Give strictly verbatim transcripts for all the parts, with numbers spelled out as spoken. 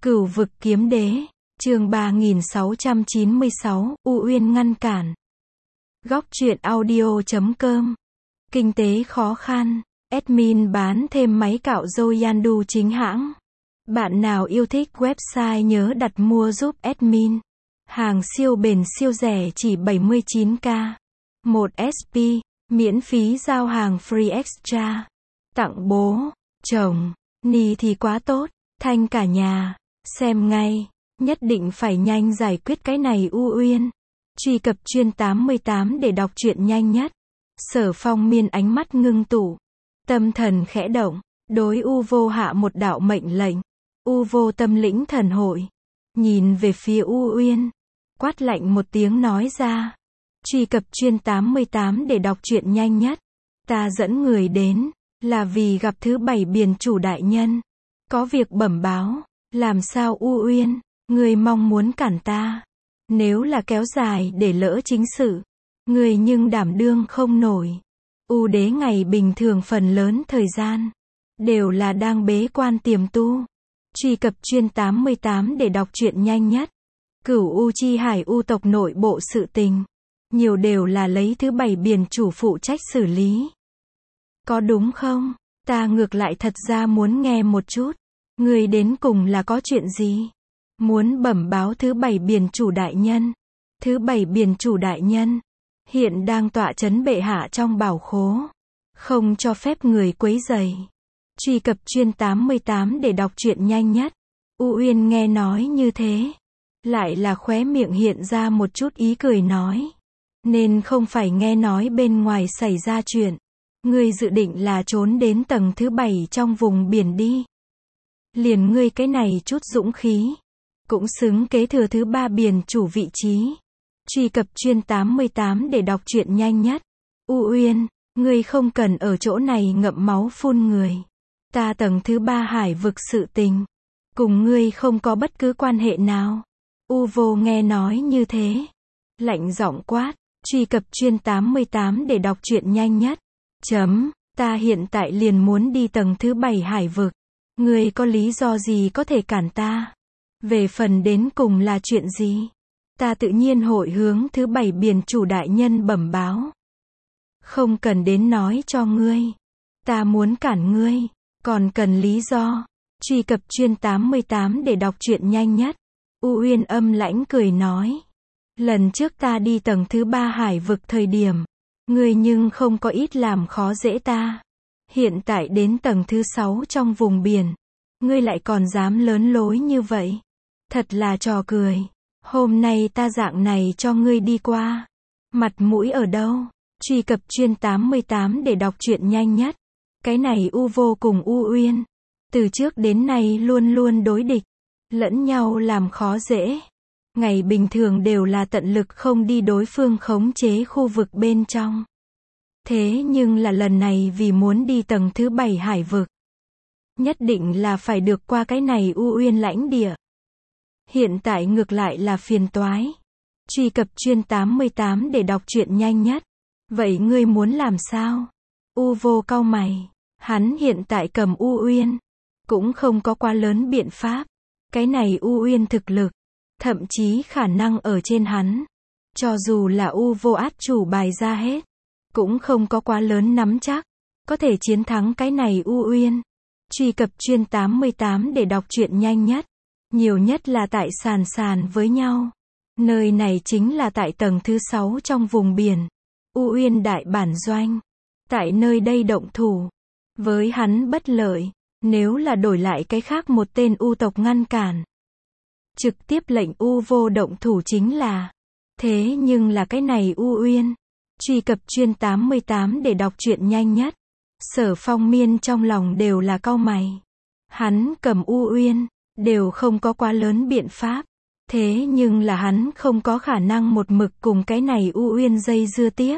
Cửu vực kiếm đế, chương ba nghìn sáu trăm chín mươi sáu, U Uyên ngăn cản. Góc truyện audio chấm com. Kinh tế khó khăn, admin bán thêm máy cạo râu Yandu chính hãng. Bạn nào yêu thích website nhớ đặt mua giúp admin. Hàng siêu bền siêu rẻ chỉ bảy mươi chín k. một ét pê, miễn phí giao hàng free extra. Tặng bố, chồng, ni thì quá tốt, thanh cả nhà. Xem ngay, nhất định phải nhanh giải quyết cái này U Uyên. Truy cập chuyên tám mươi tám để đọc truyện nhanh nhất. Sở Phong Miên ánh mắt ngưng tụ, tâm thần khẽ động, đối U Vô hạ một đạo mệnh lệnh. U Vô tâm lĩnh thần hội, nhìn về phía U Uyên, quát lạnh một tiếng nói ra. Truy cập chuyên tám mươi tám để đọc truyện nhanh nhất. Ta dẫn người đến, là vì gặp thứ bảy biển chủ đại nhân. Có việc bẩm báo. Làm sao U Uyên, người mong muốn cản ta? Nếu là kéo dài để lỡ chính sự, người nhưng đảm đương không nổi. U đế ngày bình thường phần lớn thời gian, đều là đang bế quan tiềm tu. Truy cập chuyên tám mươi tám để đọc truyện nhanh nhất. Cửu U chi hải U tộc nội bộ sự tình, nhiều đều là lấy thứ bảy biển chủ phụ trách xử lý. Có đúng không? Ta ngược lại thật ra muốn nghe một chút. Người đến cùng là có chuyện gì? Muốn bẩm báo thứ bảy biển chủ đại nhân. Thứ bảy biển chủ đại nhân hiện đang tọa trấn bệ hạ trong bảo khố, không cho phép người quấy rầy. Truy cập chuyên tám mươi tám để đọc truyện nhanh nhất. U Uyên nghe nói như thế, lại là khóe miệng hiện ra một chút ý cười nói, nên không phải nghe nói bên ngoài xảy ra chuyện. Ngươi dự định là trốn đến tầng thứ bảy trong vùng biển đi. Liền ngươi cái này chút dũng khí, cũng xứng kế thừa thứ ba biển chủ vị trí. Truy cập chuyên tám mươi tám để đọc truyện nhanh nhất. U Uyên, ngươi không cần ở chỗ này ngậm máu phun người. Ta tầng thứ ba hải vực sự tình, cùng ngươi không có bất cứ quan hệ nào. U Vô nghe nói như thế, lạnh giọng quát. Truy cập chuyên tám mươi tám để đọc truyện nhanh nhất. Chấm, ta hiện tại liền muốn đi tầng thứ bảy hải vực. Ngươi có lý do gì có thể cản ta? Về phần đến cùng là chuyện gì? Ta tự nhiên hội hướng thứ bảy biển chủ đại nhân bẩm báo. Không cần đến nói cho ngươi. Ta muốn cản ngươi, còn cần lý do. Truy cập chuyên tám mươi tám để đọc truyện nhanh nhất. U Uyên âm lãnh cười nói. Lần trước ta đi tầng thứ ba hải vực thời điểm, ngươi nhưng không có ít làm khó dễ ta. Hiện tại đến tầng thứ sáu trong vùng biển, ngươi lại còn dám lớn lối như vậy. Thật là trò cười. Hôm nay ta dạng này cho ngươi đi qua. Mặt mũi ở đâu? Truy cập chuyên tám mươi tám để đọc truyện nhanh nhất. Cái này U Vô cùng U Uyên, từ trước đến nay luôn luôn đối địch, lẫn nhau làm khó dễ. Ngày bình thường đều là tận lực không đi đối phương khống chế khu vực bên trong. Thế nhưng là lần này vì muốn đi tầng thứ bảy hải vực, nhất định là phải được qua cái này U Uyên lãnh địa. Hiện tại ngược lại là phiền toái. Truy cập chuyên tám mươi tám để đọc truyện nhanh nhất. Vậy ngươi muốn làm sao? U Vô cau mày. Hắn hiện tại cầm U Uyên, cũng không có quá lớn biện pháp. Cái này U Uyên thực lực, thậm chí khả năng ở trên hắn. Cho dù là U Vô át chủ bài ra hết, cũng không có quá lớn nắm chắc có thể chiến thắng cái này U Uyên. Truy cập chuyên tám mươi tám để đọc truyện nhanh nhất. Nhiều nhất là tại sàn sàn với nhau. Nơi này chính là tại tầng thứ sáu trong vùng biển. U Uyên đại bản doanh. Tại nơi đây động thủ, với hắn bất lợi. Nếu là đổi lại cái khác một tên U tộc ngăn cản, trực tiếp lệnh U Vô động thủ chính là. Thế nhưng là cái này U Uyên. Truy cập chuyên tám mươi tám để đọc truyện nhanh nhất. Sở Phong Miên trong lòng đều là cau mày. Hắn cầm U Uyên, đều không có quá lớn biện pháp. Thế nhưng là hắn không có khả năng một mực cùng cái này U Uyên dây dưa tiếp.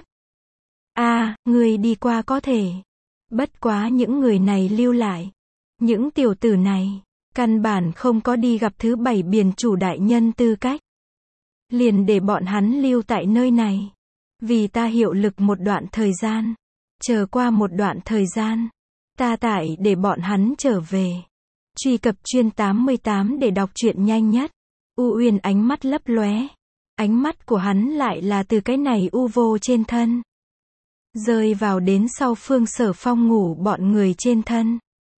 A, à, người đi qua có thể. Bất quá những người này lưu lại. Những tiểu tử này, căn bản không có đi gặp thứ bảy biển chủ đại nhân tư cách. Liền để bọn hắn lưu tại nơi này. Vì ta hiệu lực một đoạn thời gian. Chờ qua một đoạn thời gian, ta tại để bọn hắn trở về. Truy cập chuyên tám mươi tám để đọc truyện nhanh nhất. U Uyên ánh mắt lấp lóe. Ánh mắt của hắn lại là từ cái này u vô trên thân. Rơi vào đến sau Phương Sở Phong ngủ bọn người trên thân.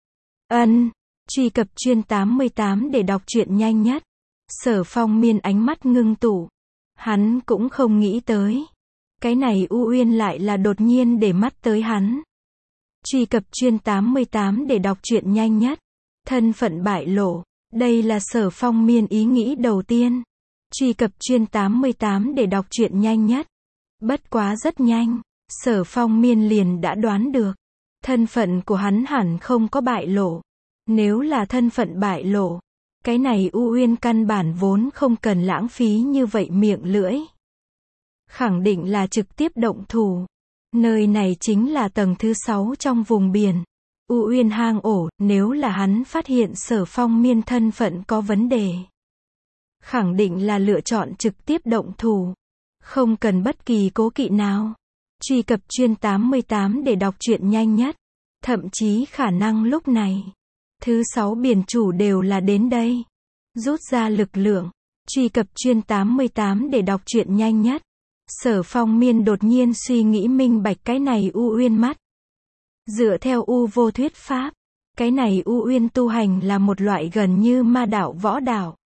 Ân. Truy cập chuyên tám mươi tám để đọc truyện nhanh nhất. Sở Phong miên ánh mắt ngưng tụ. Hắn cũng không nghĩ tới. Cái này U Uyên lại là đột nhiên để mắt tới hắn. Truy cập chuyên tám mươi tám để đọc truyện nhanh nhất. Thân phận bại lộ. Đây là Sở Phong miên ý nghĩ đầu tiên. Truy cập chuyên tám mươi tám để đọc truyện nhanh nhất. Bất quá rất nhanh. Sở Phong miên liền đã đoán được. Thân phận của hắn hẳn không có bại lộ. Nếu là thân phận bại lộ. Cái này U Uyên căn bản vốn không cần lãng phí như vậy miệng lưỡi. Khẳng định là trực tiếp động thủ. Nơi này chính là tầng thứ sáu trong vùng biển. U Uyên hang ổ, nếu là hắn phát hiện Sở Phong miên thân phận có vấn đề. Khẳng định là lựa chọn trực tiếp động thủ. Không cần bất kỳ cố kỵ nào. Truy cập chuyên tám mươi tám để đọc truyện nhanh nhất. Thậm chí khả năng lúc này. Thứ sáu biển chủ đều là đến đây. Rút ra lực lượng. Truy cập chuyên tám mươi tám để đọc truyện nhanh nhất. Sở Phong miên đột nhiên suy nghĩ minh bạch cái này U Uyên mắt. Dựa theo U vô thuyết pháp. Cái này U Uyên tu hành là một loại gần như ma đạo võ đạo.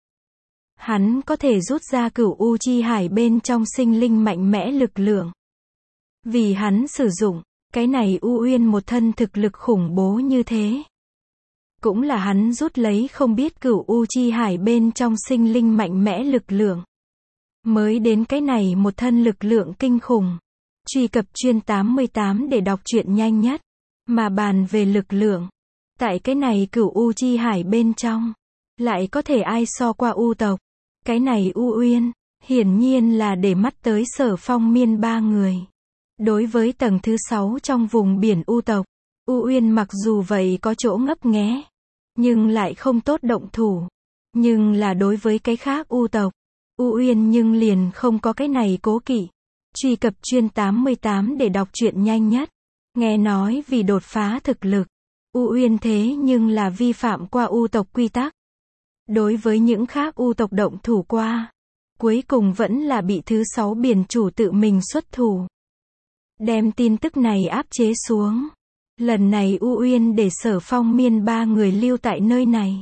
Hắn có thể rút ra cửu U chi hải bên trong sinh linh mạnh mẽ lực lượng. Vì hắn sử dụng. Cái này U Uyên một thân thực lực khủng bố như thế. Cũng là hắn rút lấy không biết cửu U chi hải bên trong sinh linh mạnh mẽ lực lượng. Mới đến cái này một thân lực lượng kinh khủng. Truy cập chuyên tám mươi tám để đọc truyện nhanh nhất. Mà bàn về lực lượng. Tại cái này cửu U chi hải bên trong. Lại có thể ai so qua U tộc. Cái này U Uyên. Hiển nhiên là để mắt tới Sở Phong miên ba người. Đối với tầng thứ sáu trong vùng biển U tộc. U Uyên mặc dù vậy có chỗ ngấp nghé. Nhưng lại không tốt động thủ. Nhưng là đối với cái khác U tộc. U Uyên nhưng liền không có cái này cố kỵ. Truy cập chuyên tám mươi tám để đọc truyện nhanh nhất. Nghe nói vì đột phá thực lực. U Uyên thế nhưng là vi phạm qua U tộc quy tắc. Đối với những khác U tộc động thủ qua. Cuối cùng vẫn là bị thứ sáu biển chủ tự mình xuất thủ. Đem tin tức này áp chế xuống. Lần này U Uyên để Sở Phong miên ba người lưu tại nơi này.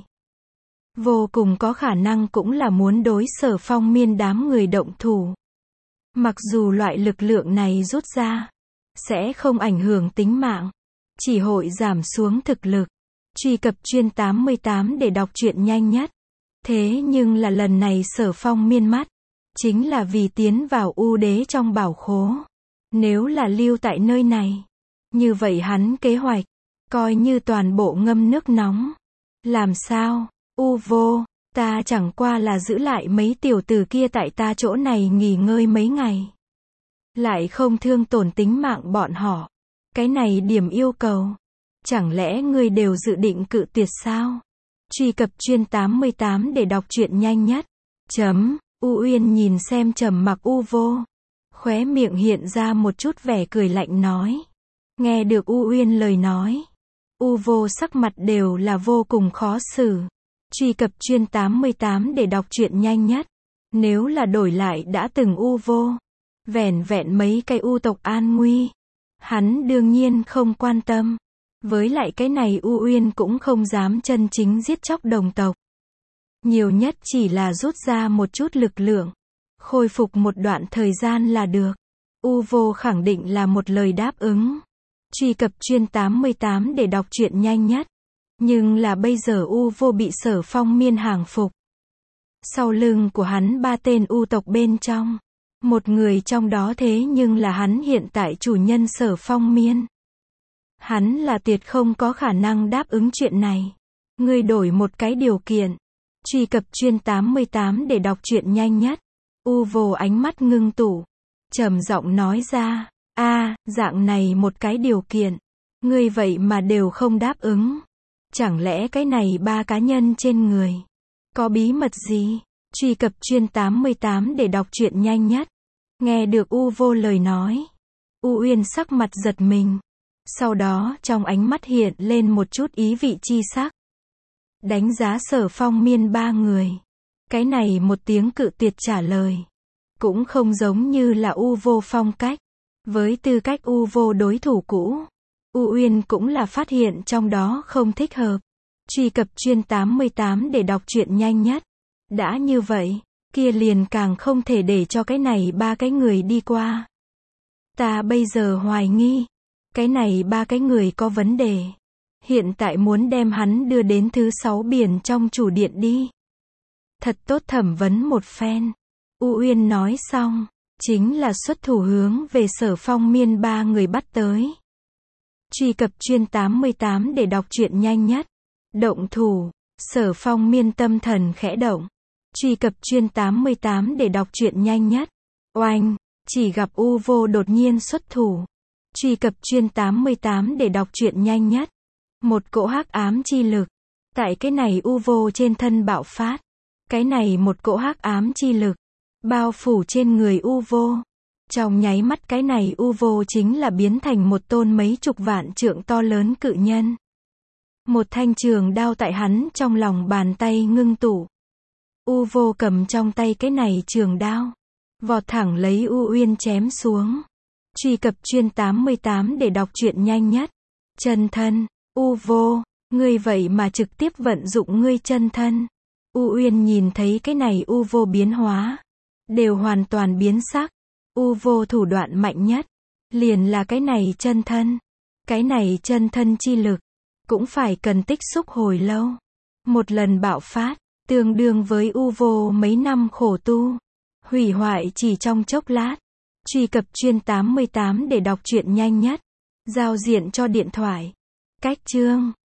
Vô cùng có khả năng cũng là muốn đối Sở Phong miên đám người động thủ. Mặc dù loại lực lượng này rút ra. Sẽ không ảnh hưởng tính mạng. Chỉ hội giảm xuống thực lực. Truy cập chuyên tám mươi tám để đọc truyện nhanh nhất. Thế nhưng là lần này Sở Phong miên mắt. Chính là vì tiến vào U đế trong bảo khố. Nếu là lưu tại nơi này. Như vậy hắn kế hoạch. Coi như toàn bộ ngâm nước nóng. Làm sao? U vô. Ta chẳng qua là giữ lại mấy tiểu tử kia tại ta chỗ này nghỉ ngơi mấy ngày. Lại không thương tổn tính mạng bọn họ. Cái này điểm yêu cầu. Chẳng lẽ ngươi đều dự định cự tuyệt sao? Truy cập chuyên tám mươi tám để đọc truyện nhanh nhất. Chấm. U Uyên nhìn xem trầm mặc U vô. Khóe miệng hiện ra một chút vẻ cười lạnh nói. Nghe được U Uyên lời nói. U vô sắc mặt đều là vô cùng khó xử. Truy cập chuyên tám mươi tám để đọc truyện nhanh nhất. Nếu là đổi lại đã từng U vô. Vẻn vẹn mấy cái U tộc an nguy. Hắn đương nhiên không quan tâm. Với lại cái này U Uyên cũng không dám chân chính giết chóc đồng tộc. Nhiều nhất chỉ là rút ra một chút lực lượng. Khôi phục một đoạn thời gian là được. U vô khẳng định là một lời đáp ứng. Truy cập chuyên tám mươi tám để đọc truyện nhanh nhất. Nhưng là bây giờ U vô bị Sở Phong miên hàng phục. Sau lưng của hắn ba tên U tộc bên trong. Một người trong đó thế nhưng là hắn hiện tại chủ nhân Sở Phong miên. Hắn là tuyệt không có khả năng đáp ứng chuyện này. Ngươi đổi một cái điều kiện. Truy cập chuyên tám mươi tám để đọc truyện nhanh nhất. U vô ánh mắt ngưng tụ. Trầm giọng nói ra. A, dạng này một cái điều kiện. Ngươi vậy mà đều không đáp ứng. Chẳng lẽ cái này ba cá nhân trên người. Có bí mật gì? Truy cập chuyên tám mươi tám để đọc truyện nhanh nhất. Nghe được U vô lời nói. U Uyên sắc mặt giật mình. Sau đó trong ánh mắt hiện lên một chút ý vị chi sắc. Đánh giá Sở Phong Miên ba người. Cái này một tiếng cự tuyệt trả lời. Cũng không giống như là U Vô phong cách. Với tư cách U Vô đối thủ cũ, U Uyên cũng là phát hiện trong đó không thích hợp. Truy cập chuyên tám mươi tám để đọc truyện nhanh nhất. Đã như vậy, kia liền càng không thể để cho cái này ba cái người đi qua. Ta bây giờ hoài nghi, cái này ba cái người có vấn đề. Hiện tại muốn đem hắn đưa đến thứ sáu biển trong chủ điện đi. Thật tốt thẩm vấn một phen. U Uyên nói xong, chính là xuất thủ hướng về Sở Phong Miên ba người bắt tới. Truy cập chuyên tám mươi tám để đọc truyện nhanh nhất. Động thủ, Sở Phong Miên tâm thần khẽ động. Truy cập chuyên tám mươi tám để đọc truyện nhanh nhất. Oanh, chỉ gặp U Vô đột nhiên xuất thủ. Truy cập chuyên tám mươi tám để đọc truyện nhanh nhất. Một cỗ hắc ám chi lực, tại cái này U Vô trên thân bạo phát. Cái này một cỗ hắc ám chi lực, bao phủ trên người U Vô. Trong nháy mắt cái này U Vô chính là biến thành một tôn mấy chục vạn trượng to lớn cự nhân. Một thanh trường đao tại hắn trong lòng bàn tay ngưng tụ. U Vô cầm trong tay cái này trường đao, vọt thẳng lấy U Uyên chém xuống. Truy cập chuyên tám mươi tám để đọc truyện nhanh nhất. Chân thân, U Vô, ngươi vậy mà trực tiếp vận dụng ngươi chân thân. U Uyên nhìn thấy cái này U Vô biến hóa, đều hoàn toàn biến sắc. U Vô thủ đoạn mạnh nhất, liền là cái này chân thân. Cái này chân thân chi lực, cũng phải cần tích xúc hồi lâu. Một lần bạo phát, tương đương với U Vô mấy năm khổ tu. Hủy hoại chỉ trong chốc lát. Truy cập chuyên tám mươi tám để đọc truyện nhanh nhất. Giao diện cho điện thoại. Cách chương